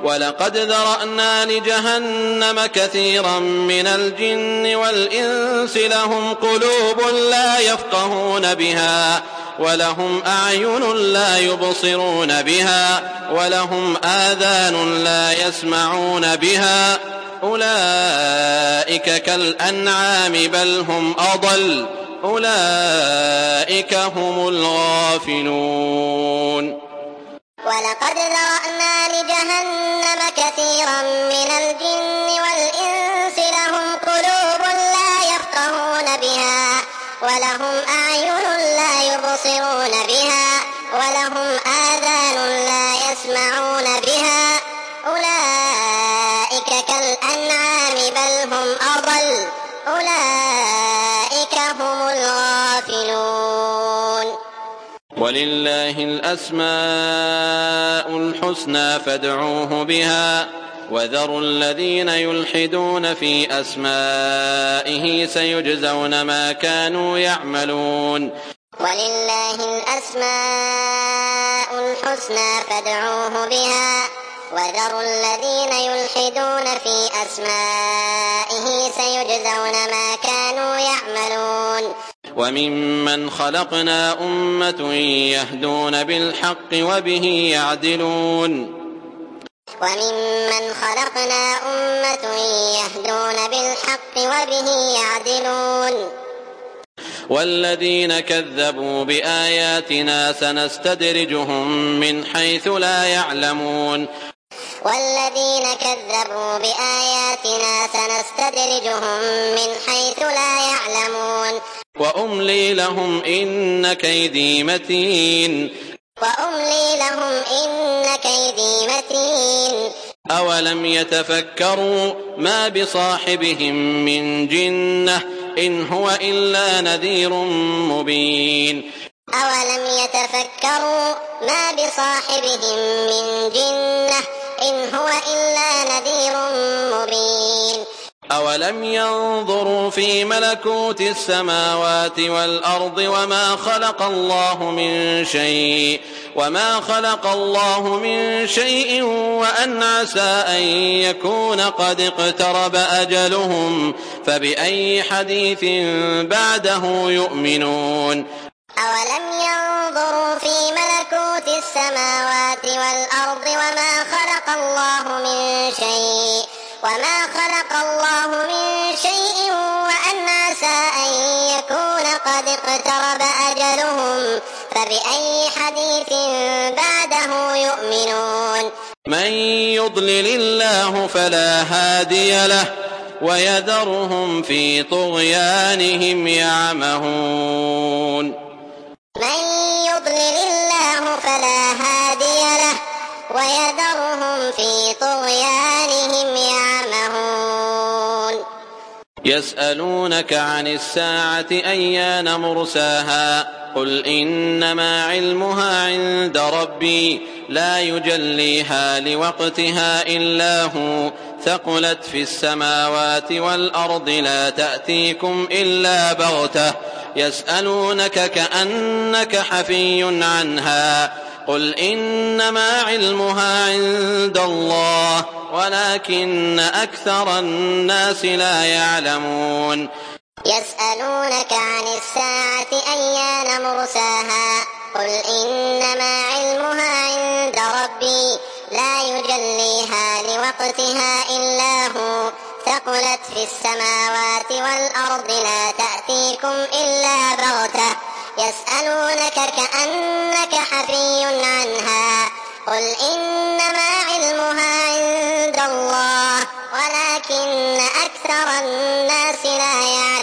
ولقد ذرأنا لجهنم كثيرا من الجن والإنس لهم قلوب لا يفقهون بها ولهم أعين لا يبصرون بها ولهم آذان لا يسمعون بها أولئك كالأنعام بل هم أضل أولئك هم الغافلون. ولقد ذرأنا لجهنم كثيرا من الجن والإنس لهم قلوب لا يفقهون بها ولهم أعين لا يبصرون بها ولهم آذان لا يسمعون بها أولئك كالأنعام بل هم أضل أولئك هم الغافلون. ولله الأسماء الحسنى فادعوه بها وذروا الذين يلحدون في أسمائه سيجزون ما كانوا يعملون. ولله الأسماء الحسنى فادعوه بها وذروا الذين يلحدون في أسمائه سيجزون ما كانوا يعملون. وممن خلقنا أمة يهدون بالحق وبه يعدلون. وممن خلقنا أمة يهدون بالحق وبه يعدلون. والذين كذبوا بآياتنا سنستدرجهم من حيث لا يعلمون. والذين كذبوا بآياتنا سنستدرجهم من حيث لا يعلمون. وأملي لهم إن كيدي متين. وأملي لهم إن كيدي متين. أولم يتفكروا ما بصاحبهم من جنة إن هو إلا نذير مبين. أولم يتفكروا ما بصاحبهم من جنة إن هو إلا نذير مبين. أولم ينظروا في ملكوت السماوات والأرض وما خلق الله من شيء وأن عسى أن يكون قد اقترب أجلهم فبأي حديث بعده يؤمنون. أولم ينظروا في ملكوت السماوات والأرض وما خلق الله من شيء وأن عسى أن يكون قد اقترب أجلهم فبأي حديث بعده يؤمنون. من يضلل الله فلا هادي له ويذرهم في طغيانهم يعمهون. من يضلل الله فلا هادي له ويذرهم في طغيانهم يعمهون. يسألونك عن الساعة أيان مرساها قل إنما علمها عند ربي لا يجليها لوقتها إلا هو ثقلت في السماوات والأرض لا تأتيكم إلا بغتة يسألونك كأنك حفي عنها قل إنما علمها عند الله ولكن أكثر الناس لا يعلمون. يسألونك عن الساعة أيان مرساها قل إنما علمها عند ربي لا يجليها لوقتها إلا هو ثقلت في السماوات والأرض لا تأتيكم إلا بغتة يسألونك كأنك حفي عنها قل إنما علمها عند الله ولكن أكثر الناس لا يعلمون.